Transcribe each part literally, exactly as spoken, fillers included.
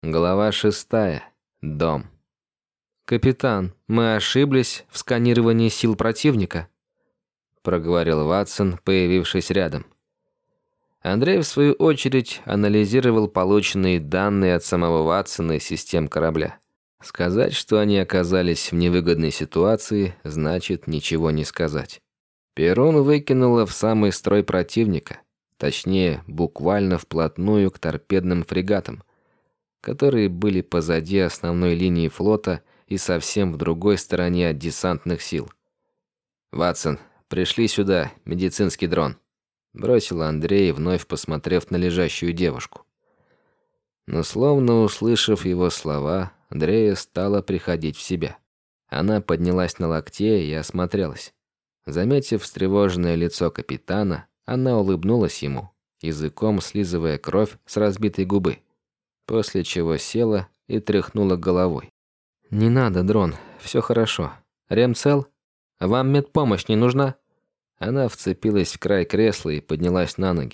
Глава шестая. Дом. «Капитан, мы ошиблись в сканировании сил противника», – проговорил Ватсон, появившись рядом. Андрей, в свою очередь, анализировал полученные данные от самого Ватсона и систем корабля. Сказать, что они оказались в невыгодной ситуации, значит ничего не сказать. Перун выкинуло в самый строй противника, точнее, буквально вплотную к торпедным фрегатам, которые были позади основной линии флота и совсем в другой стороне от десантных сил. «Ватсон, пришли сюда, медицинский дрон», – бросил Андрей, вновь посмотрев на лежащую девушку. Но словно услышав его слова, Андрея стала приходить в себя. Она поднялась на локте и осмотрелась. Заметив встревоженное лицо капитана, она улыбнулась ему, языком слизывая кровь с разбитой губы, после чего села и тряхнула головой. «Не надо, дрон, все хорошо. Рем цел? Вам медпомощь не нужна?» Она вцепилась в край кресла и поднялась на ноги.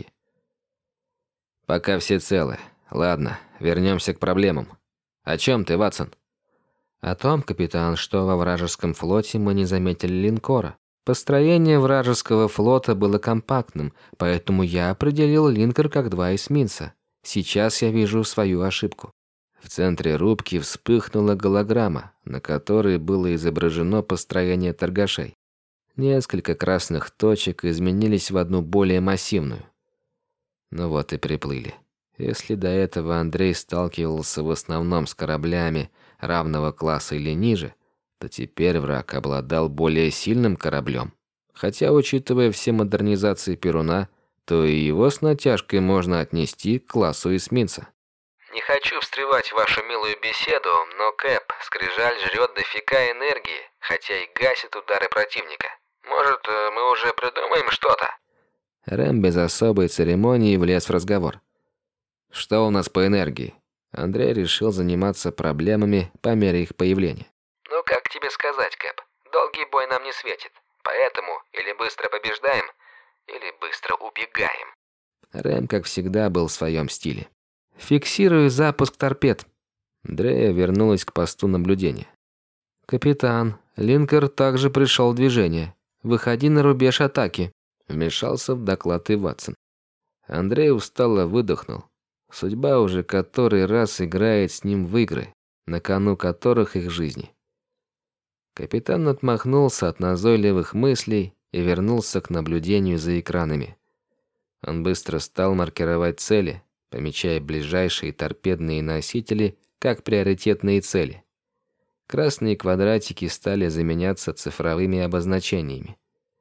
«Пока все целы. Ладно, вернемся к проблемам. О чем ты, Ватсон?» «О том, капитан, что во вражеском флоте мы не заметили линкора. Построение вражеского флота было компактным, поэтому я определил линкор как два эсминца. Сейчас я вижу свою ошибку». В центре рубки вспыхнула голограмма, на которой было изображено построение торгашей. Несколько красных точек изменились в одну более массивную. Ну вот и приплыли. Если до этого Андрей сталкивался в основном с кораблями равного класса или ниже, то теперь враг обладал более сильным кораблем. Хотя, учитывая все модернизации Перуна, то и его с натяжкой можно отнести к классу эсминца. «Не хочу встревать в вашу милую беседу, но Кэп, скрижаль жрет дофига энергии, хотя и гасит удары противника. Может, мы уже придумаем что-то?» Рэм без особой церемонии влез в разговор. «Что у нас по энергии?» Андрей решил заниматься проблемами по мере их появления. «Ну как тебе сказать, Кэп, долгий бой нам не светит, поэтому или быстро побеждаем, или быстро убегаем». Рэм, как всегда, был в своем стиле. «Фиксирую запуск торпед». Андрея вернулась к посту наблюдения. «Капитан, линкор также пришел в движение. Выходи на рубеж атаки», — вмешался в доклад и Ватсон. Андрей устало выдохнул. Судьба уже который раз играет с ним в игры, на кону которых их жизни. Капитан отмахнулся от назойливых мыслей и вернулся к наблюдению за экранами. Он быстро стал маркировать цели, помечая ближайшие торпедные носители как приоритетные цели. Красные квадратики стали заменяться цифровыми обозначениями.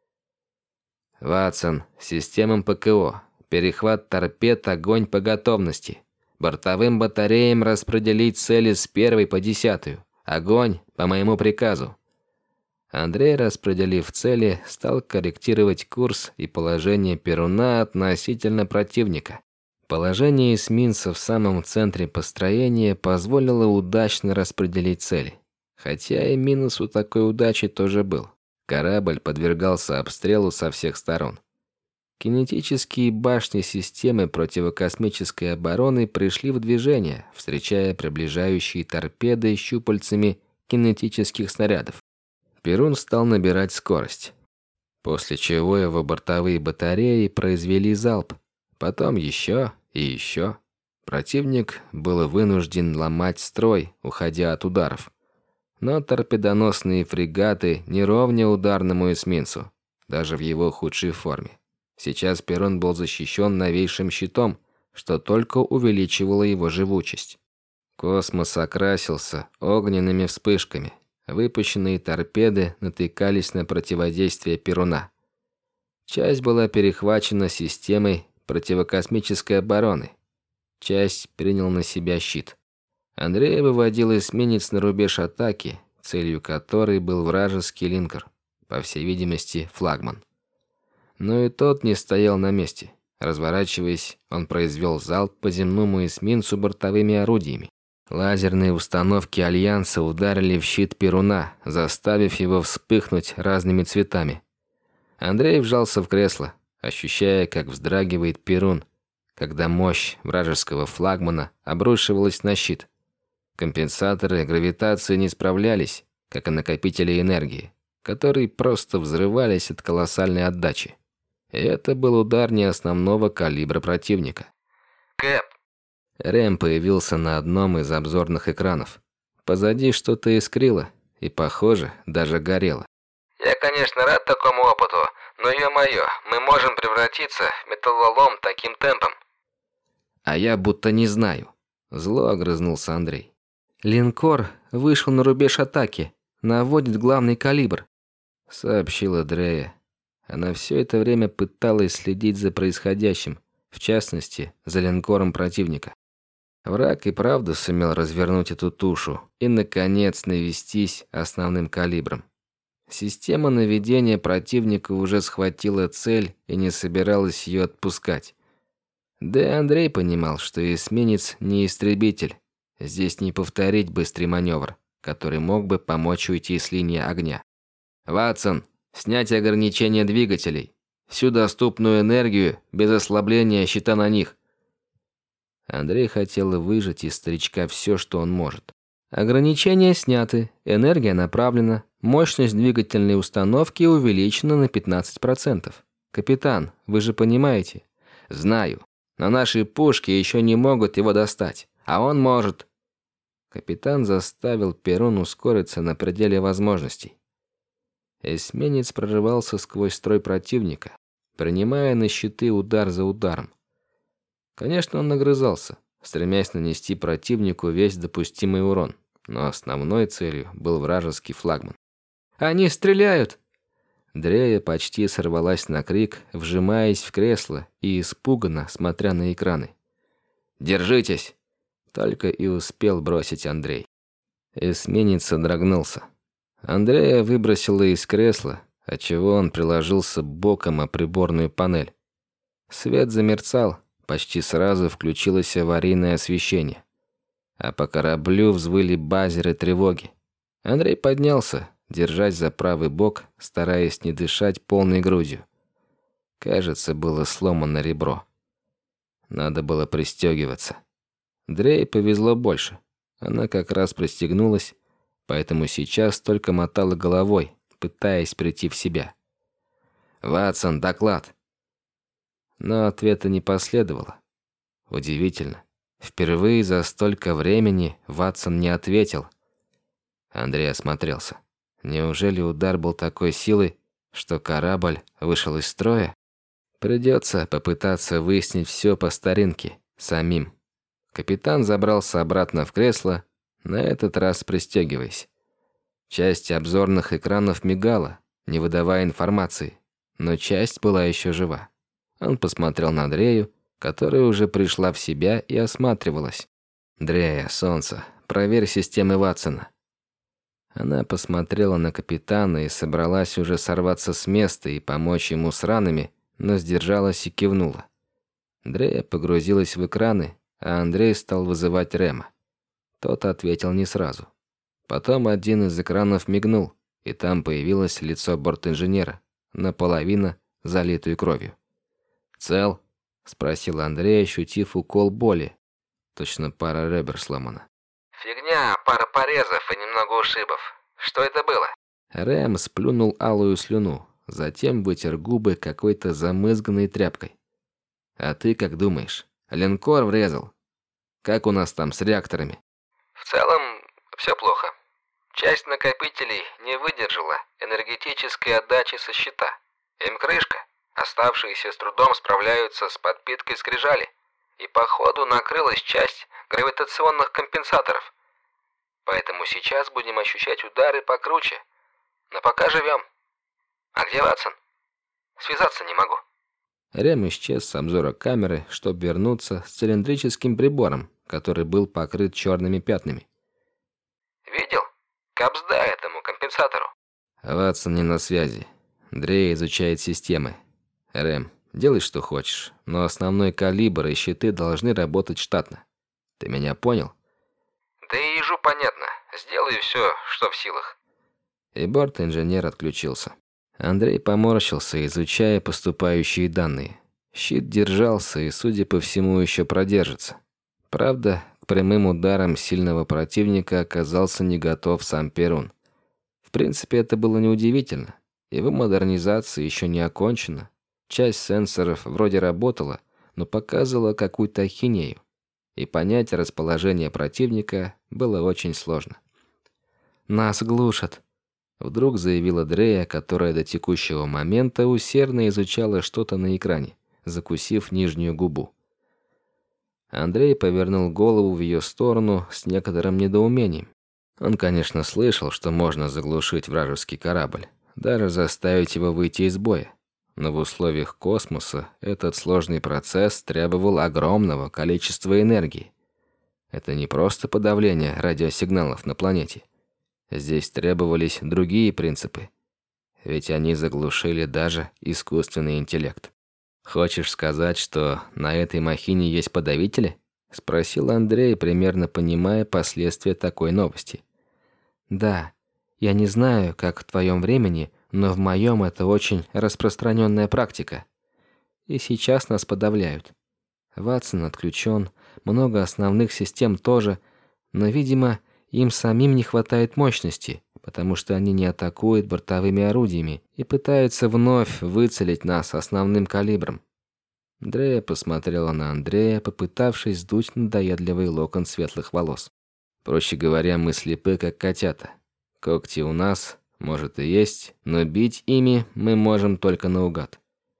«Ватсон, системам ПКО. Перехват торпед, огонь по готовности. Бортовым батареям распределить цели с первой по десятую. Огонь по моему приказу». Андрей, распределив цели, стал корректировать курс и положение Перуна относительно противника. Положение эсминца в самом центре построения позволило удачно распределить цели. Хотя и минус у такой удачи тоже был. Корабль подвергался обстрелу со всех сторон. Кинетические башни системы противокосмической обороны пришли в движение, встречая приближающие торпеды щупальцами кинетических снарядов. Перун стал набирать скорость, после чего его бортовые батареи произвели залп, потом еще и еще. Противник был вынужден ломать строй, уходя от ударов. Но торпедоносные фрегаты не ровня ударному эсминцу, даже в его худшей форме. Сейчас Перун был защищен новейшим щитом, что только увеличивало его живучесть. Космос окрасился огненными вспышками. Выпущенные торпеды натыкались на противодействие Перуна. Часть была перехвачена системой противокосмической обороны. Часть принял на себя щит. Андрей выводил эсминец на рубеж атаки, целью которой был вражеский линкор, по всей видимости, флагман. Но и тот не стоял на месте. Разворачиваясь, он произвел залп по земному эсминцу бортовыми орудиями. Лазерные установки Альянса ударили в щит Перуна, заставив его вспыхнуть разными цветами. Андрей вжался в кресло, ощущая, как вздрагивает Перун, когда мощь вражеского флагмана обрушивалась на щит. Компенсаторы гравитации не справлялись, как и накопители энергии, которые просто взрывались от колоссальной отдачи. И это был удар не основного калибра противника. «Кэп!» Рэм появился на одном из обзорных экранов. Позади что-то искрило и, похоже, даже горело. «Я, конечно, рад такому опыту, но, ё-моё, мы можем превратиться в металлолом таким темпом». «А я будто не знаю», – зло огрызнулся Андрей. «Линкор вышел на рубеж атаки, наводит главный калибр», – сообщила Дрея. Она все это время пыталась следить за происходящим, в частности, за линкором противника. Враг и правда сумел развернуть эту тушу и, наконец, навестись основным калибром. Система наведения противника уже схватила цель и не собиралась ее отпускать. Да и Андрей понимал, что эсминец не истребитель. Здесь не повторить быстрый маневр, который мог бы помочь уйти с линии огня. «Ватсон, снять ограничения двигателей. Всю доступную энергию без ослабления щита на них». Андрей хотел выжать из старичка все, что он может. Ограничения сняты, энергия направлена, мощность двигательной установки увеличена на пятнадцать процентов. Капитан, вы же понимаете? Знаю, но наши пушки еще не могут его достать, а он может. Капитан заставил Перрон ускориться на пределе возможностей. Эсминец прорывался сквозь строй противника, принимая на щиты удар за ударом. Конечно, он нагрызался, стремясь нанести противнику весь допустимый урон, но основной целью был вражеский флагман. «Они стреляют!» Дрея почти сорвалась на крик, вжимаясь в кресло и испуганно смотря на экраны. «Держитесь!» — только и успел бросить Андрей. Эсминец содрогнулся. Андрея выбросило из кресла, отчего он приложился боком о приборную панель. Свет замерцал. Почти сразу включилось аварийное освещение. А по кораблю взвыли базеры тревоги. Андрей поднялся, держась за правый бок, стараясь не дышать полной грудью. Кажется, было сломано ребро. Надо было пристегиваться. Дрее повезло больше. Она как раз пристегнулась, поэтому сейчас только мотала головой, пытаясь прийти в себя. «Ватсон, доклад!» Но ответа не последовало. Удивительно. Впервые за столько времени Ватсон не ответил. Андрей осмотрелся. Неужели удар был такой силы, что корабль вышел из строя? Придется попытаться выяснить все по старинке, самим. Капитан забрался обратно в кресло, на этот раз пристегиваясь. Часть обзорных экранов мигала, не выдавая информации, но часть была еще жива. Он посмотрел на Дрею, которая уже пришла в себя и осматривалась. «Дрея, солнце, проверь системы Ватсона». Она посмотрела на капитана и собралась уже сорваться с места и помочь ему с ранами, но сдержалась и кивнула. Дрея погрузилась в экраны, а Андрей стал вызывать Рэма. Тот ответил не сразу. Потом один из экранов мигнул, и там появилось лицо бортинженера, наполовину залитую кровью. «Цел?» – спросил Андрей, ощутив укол боли. Точно пара ребер сломана. «Фигня, пара порезов и немного ушибов. Что это было?» Рэм сплюнул алую слюну, затем вытер губы какой-то замызганной тряпкой. «А ты как думаешь? Линкор врезал? Как у нас там с реакторами?» «В целом, все плохо. Часть накопителей не выдержала энергетической отдачи со щита. Им крышка. Оставшиеся с трудом справляются с подпиткой скрижали. И походу накрылась часть гравитационных компенсаторов. Поэтому сейчас будем ощущать удары покруче. Но пока живем. А где Ватсон? Связаться не могу». Рэм исчез с обзора камеры, чтобы вернуться с цилиндрическим прибором, который был покрыт черными пятнами. «Видел? Капсда этому компенсатору». Ватсон не на связи. Дрей изучает системы. Рэм, делай что хочешь, но основной калибр и щиты должны работать штатно. Ты меня понял? «Да и ежу понятно. Сделаю все, что в силах». И борт-инженер отключился. Андрей поморщился, изучая поступающие данные. Щит держался и, судя по всему, еще продержится. Правда, к к прямым ударам сильного противника оказался не готов сам Перун. В принципе, это было неудивительно. Его модернизация еще не окончена. Часть сенсоров вроде работала, но показывала какую-то ахинею. И понять расположение противника было очень сложно. «Нас глушат», — вдруг заявила Дрея, которая до текущего момента усердно изучала что-то на экране, закусив нижнюю губу. Андрей повернул голову в ее сторону с некоторым недоумением. Он, конечно, слышал, что можно заглушить вражеский корабль, даже заставить его выйти из боя. Но в условиях космоса этот сложный процесс требовал огромного количества энергии. Это не просто подавление радиосигналов на планете. Здесь требовались другие принципы. Ведь они заглушили даже искусственный интеллект. «Хочешь сказать, что на этой махине есть подавители?» — спросил Андрей, примерно понимая последствия такой новости. «Да, я не знаю, как в твоем времени, но в моем это очень распространенная практика. И сейчас нас подавляют. Ватсон отключен, много основных систем тоже, но, видимо, им самим не хватает мощности, потому что они не атакуют бортовыми орудиями и пытаются вновь выцелить нас основным калибром». Дрея посмотрела на Андрея, попытавшись сдуть надоедливый локон светлых волос. «Проще говоря, мы слепы, как котята. Когти у нас, может, и есть, но бить ими мы можем только наугад».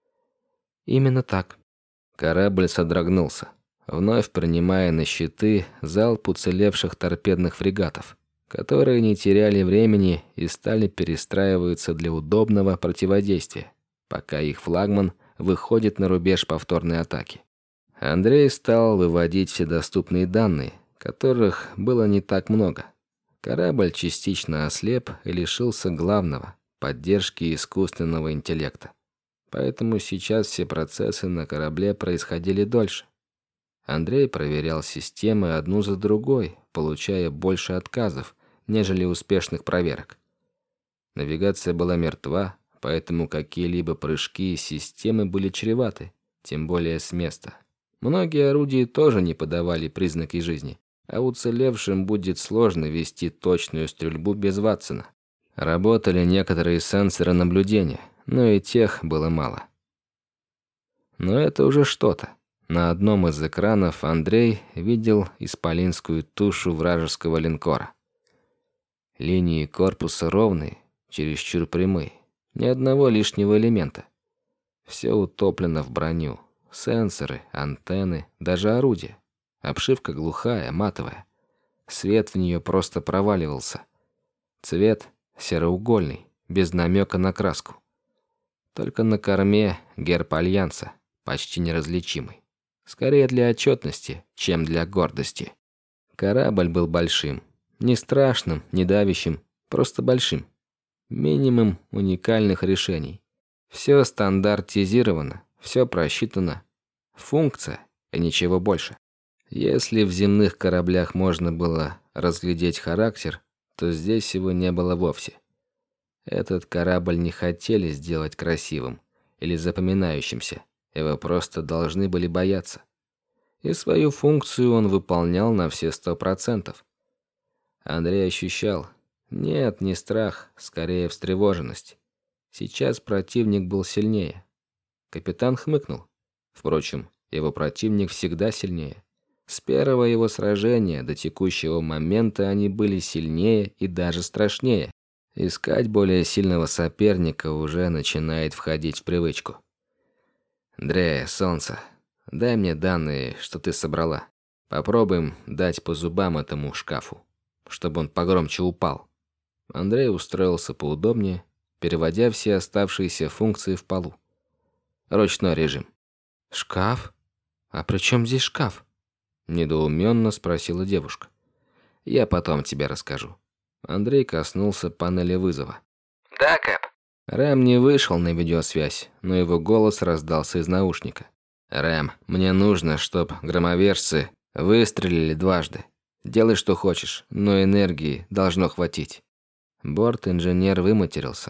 «Именно так». Корабль содрогнулся, вновь принимая на щиты залп уцелевших торпедных фрегатов, которые не теряли времени и стали перестраиваться для удобного противодействия, пока их флагман выходит на рубеж повторной атаки. Андрей стал выводить все доступные данные, которых было не так много. Корабль частично ослеп и лишился главного – поддержки искусственного интеллекта. Поэтому сейчас все процессы на корабле происходили дольше. Андрей проверял системы одну за другой, получая больше отказов, нежели успешных проверок. Навигация была мертва, поэтому какие-либо прыжки из системы были чреваты, тем более с места. Многие орудия тоже не подавали признаки жизни, а уцелевшим будет сложно вести точную стрельбу без Ватсона. Работали некоторые сенсоры наблюдения, но и тех было мало. Но это уже что-то. На одном из экранов Андрей видел исполинскую тушу вражеского линкора. Линии корпуса ровные, чересчур прямые, ни одного лишнего элемента. Все утоплено в броню. Сенсоры, антенны, даже орудия. Обшивка глухая, матовая. Свет в нее просто проваливался. Цвет сероугольный, без намека на краску. Только на корме герб Альянса, почти неразличимый. Скорее для отчетности, чем для гордости. Корабль был большим. Не страшным, не давящим, просто большим. Минимум уникальных решений. Все стандартизировано, все просчитано. Функция и ничего больше. Если в земных кораблях можно было разглядеть характер, то здесь его не было вовсе. Этот корабль не хотели сделать красивым или запоминающимся, его просто должны были бояться. И свою функцию он выполнял на все сто процентов. Андрей ощущал, нет, не страх, скорее встревоженность. Сейчас противник был сильнее. Капитан хмыкнул. Впрочем, его противник всегда сильнее. С первого его сражения до текущего момента они были сильнее и даже страшнее. Искать более сильного соперника уже начинает входить в привычку. «Дрея, солнце, дай мне данные, что ты собрала. Попробуем дать по зубам этому шкафу, чтобы он погромче упал». Андрей устроился поудобнее, переводя все оставшиеся функции в полу. Ручной режим. «Шкаф? А при чем здесь шкаф?» Недоуменно спросила девушка. «Я потом тебе расскажу». Андрей коснулся панели вызова. «Да, Кэп». Рэм не вышел на видеосвязь, но его голос раздался из наушника. «Рэм, мне нужно, чтоб громовержцы выстрелили дважды. Делай, что хочешь, но энергии должно хватить». Борт-инженер выматерился.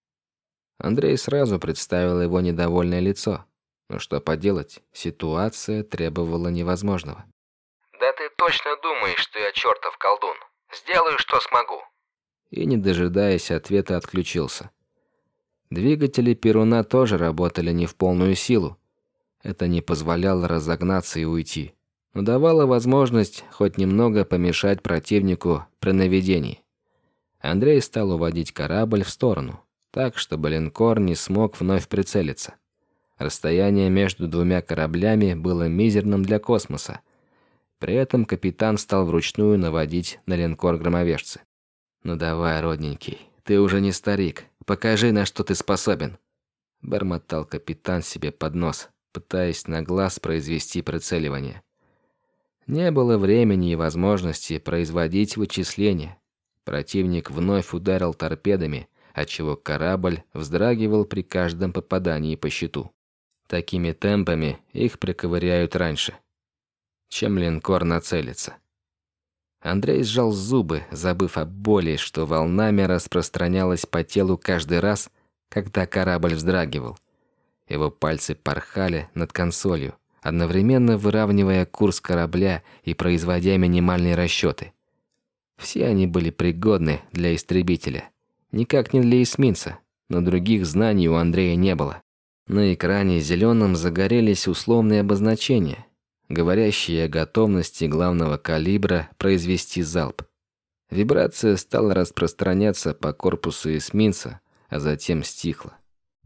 Андрей сразу представил его недовольное лицо. Но что поделать, ситуация требовала невозможного. «Да ты точно думаешь, что я чертов колдун? Сделаю, что смогу». И, не дожидаясь ответа, отключился. Двигатели Перуна тоже работали не в полную силу. Это не позволяло разогнаться и уйти, но давало возможность хоть немного помешать противнику при наведении. Андрей стал уводить корабль в сторону, так, чтобы линкор не смог вновь прицелиться. Расстояние между двумя кораблями было мизерным для космоса. При этом капитан стал вручную наводить на линкор громовержцы. «Ну давай, родненький, ты уже не старик, покажи, на что ты способен», — бормотал капитан себе под нос, пытаясь на глаз произвести прицеливание. Не было времени и возможности производить вычисления. Противник вновь ударил торпедами, отчего корабль вздрагивал при каждом попадании по щиту. Такими темпами их приковыряют раньше, чем линкор нацелится. Андрей сжал зубы, забыв о боли, что волнами распространялась по телу каждый раз, когда корабль вздрагивал. Его пальцы порхали над консолью, одновременно выравнивая курс корабля и производя минимальные расчеты. Все они были пригодны для истребителя. Никак не для эсминца, но других знаний у Андрея не было. На экране зеленым загорелись условные обозначения, говорящие о готовности главного калибра произвести залп. Вибрация стала распространяться по корпусу эсминца, а затем стихла.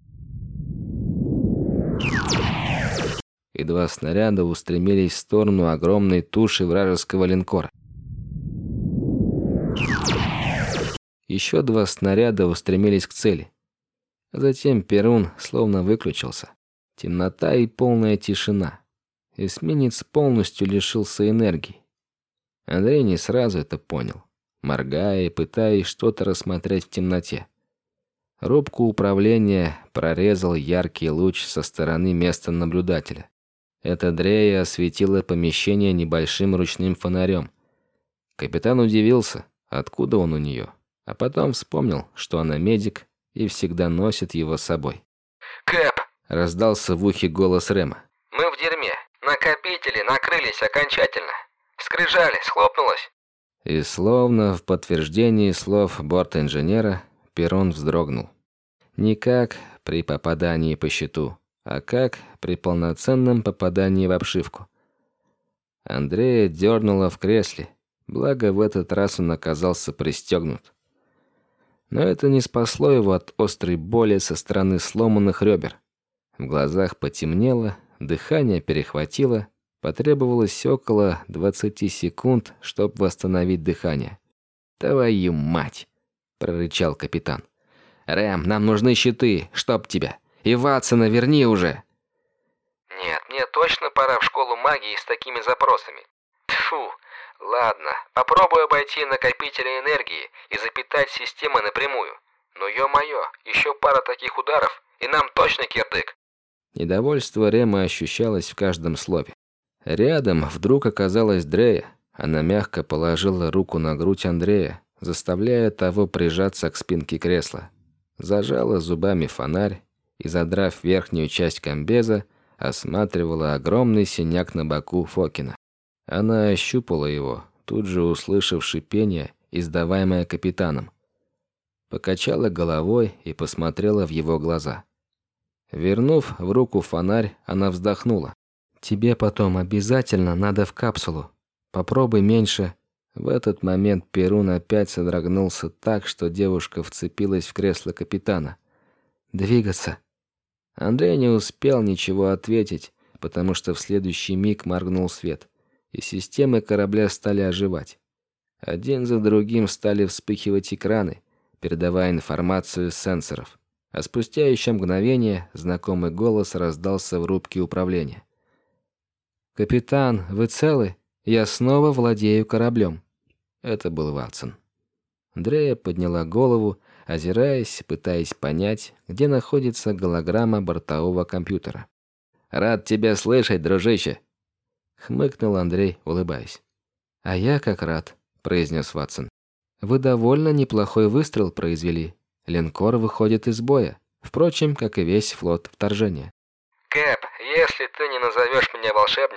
И два снаряда устремились в сторону огромной туши вражеского линкора. Еще два снаряда устремились к цели. Затем Перун словно выключился. Темнота и полная тишина. Эсминец полностью лишился энергии. Андрей не сразу это понял, моргая и пытаясь что-то рассмотреть в темноте. Рубку управления прорезал яркий луч со стороны места наблюдателя. Эта Дрея осветила помещение небольшим ручным фонарем. Капитан удивился, откуда он у нее, а потом вспомнил, что она медик и всегда носит его с собой. «Кэп!» — раздался в ухе голос Рэма. «Мы в дерьме. Накопители накрылись окончательно. Скрижали, схлопнулось». И словно в подтверждении слов борт-инженера, Перун вздрогнул. Не как при попадании по щиту, а как при полноценном попадании в обшивку. Андрея дернуло в кресле, благо в этот раз он оказался пристегнут. Но это не спасло его от острой боли со стороны сломанных ребер. В глазах потемнело, дыхание перехватило, потребовалось около двадцати секунд, чтобы восстановить дыхание. «Твою мать!» — прорычал капитан. «Рэм, нам нужны щиты, чтоб тебя! И Ватсона верни уже!» «Нет, мне точно пора в школу магии с такими запросами. Тьфу! Ладно, попробую обойти накопители энергии и запитать системы напрямую. Но ё-моё, еще пара таких ударов, и нам точно кирдык». Недовольство Рема ощущалось в каждом слове. Рядом вдруг оказалась Дрея. Она мягко положила руку на грудь Андрея, заставляя того прижаться к спинке кресла. Зажала зубами фонарь и, задрав верхнюю часть комбеза, осматривала огромный синяк на боку Фокина. Она ощупала его, тут же услышав шипение, издаваемое капитаном. Покачала головой и посмотрела в его глаза. Вернув в руку фонарь, она вздохнула. «Тебе потом обязательно надо в капсулу. Попробуй меньше». В этот момент Перун опять содрогнулся так, что девушка вцепилась в кресло капитана. «Двигаться». Андрей не успел ничего ответить, потому что в следующий миг моргнул свет, и системы корабля стали оживать. Один за другим стали вспыхивать экраны, передавая информацию с сенсоров. А спустя еще мгновение знакомый голос раздался в рубке управления. «Капитан, вы целы? Я снова владею кораблем». Это был Ватсон. Дрея подняла голову, озираясь, пытаясь понять, где находится голограмма бортового компьютера. «Рад тебя слышать, дружище!» — хмыкнул Андрей, улыбаясь. «А я как рад», — произнес Ватсон. «Вы довольно неплохой выстрел произвели. Линкор выходит из боя, впрочем, как и весь флот вторжения». «Кэп, если ты не назовешь меня волшебником,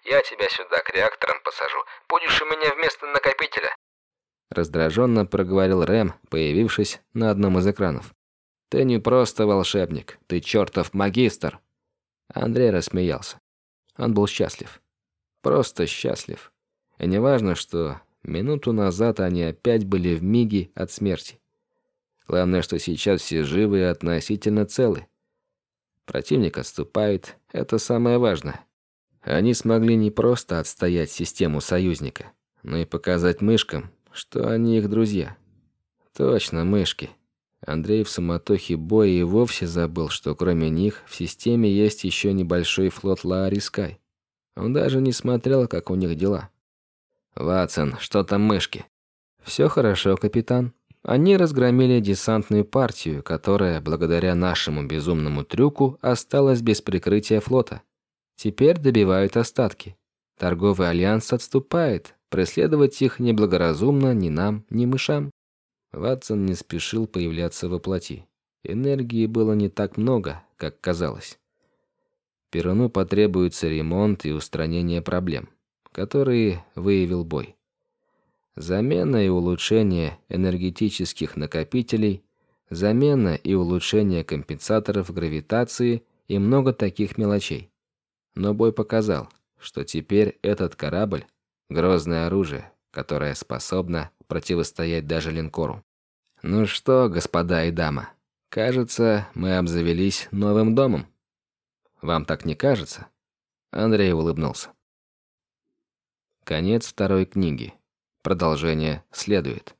Я тебя сюда к реакторам посажу. Будешь у меня вместо накопителя». Раздраженно проговорил Рэм, появившись на одном из экранов. «Ты не просто волшебник, ты чертов магистр!» Андрей рассмеялся. Он был счастлив. Просто счастлив. И не важно, что минуту назад они опять были в миге от смерти. Главное, что сейчас все живы и относительно целы. Противник отступает, это самое важное. Они смогли не просто отстоять систему союзника, но и показать мышкам, что они их друзья. Точно, мышки. Андрей в суматохе боя и вовсе забыл, что кроме них в системе есть еще небольшой флот Лаари Скай. Он даже не смотрел, как у них дела. «Ватсон, что там мышки?» «Все хорошо, капитан. Они разгромили десантную партию, которая, благодаря нашему безумному трюку, осталась без прикрытия флота. Теперь добивают остатки. Торговый альянс отступает. Преследовать их неблагоразумно ни нам, ни мышам». Ватсон не спешил появляться во плоти. Энергии было не так много, как казалось. Перуну потребуется ремонт и устранение проблем, которые выявил бой. Замена и улучшение энергетических накопителей, замена и улучшение компенсаторов гравитации и много таких мелочей. Но бой показал, что теперь этот корабль – грозное оружие, которое способно противостоять даже линкору. «Ну что, господа и дама, кажется, мы обзавелись новым домом. Вам так не кажется?» Андрей улыбнулся. Конец второй книги. Продолжение следует.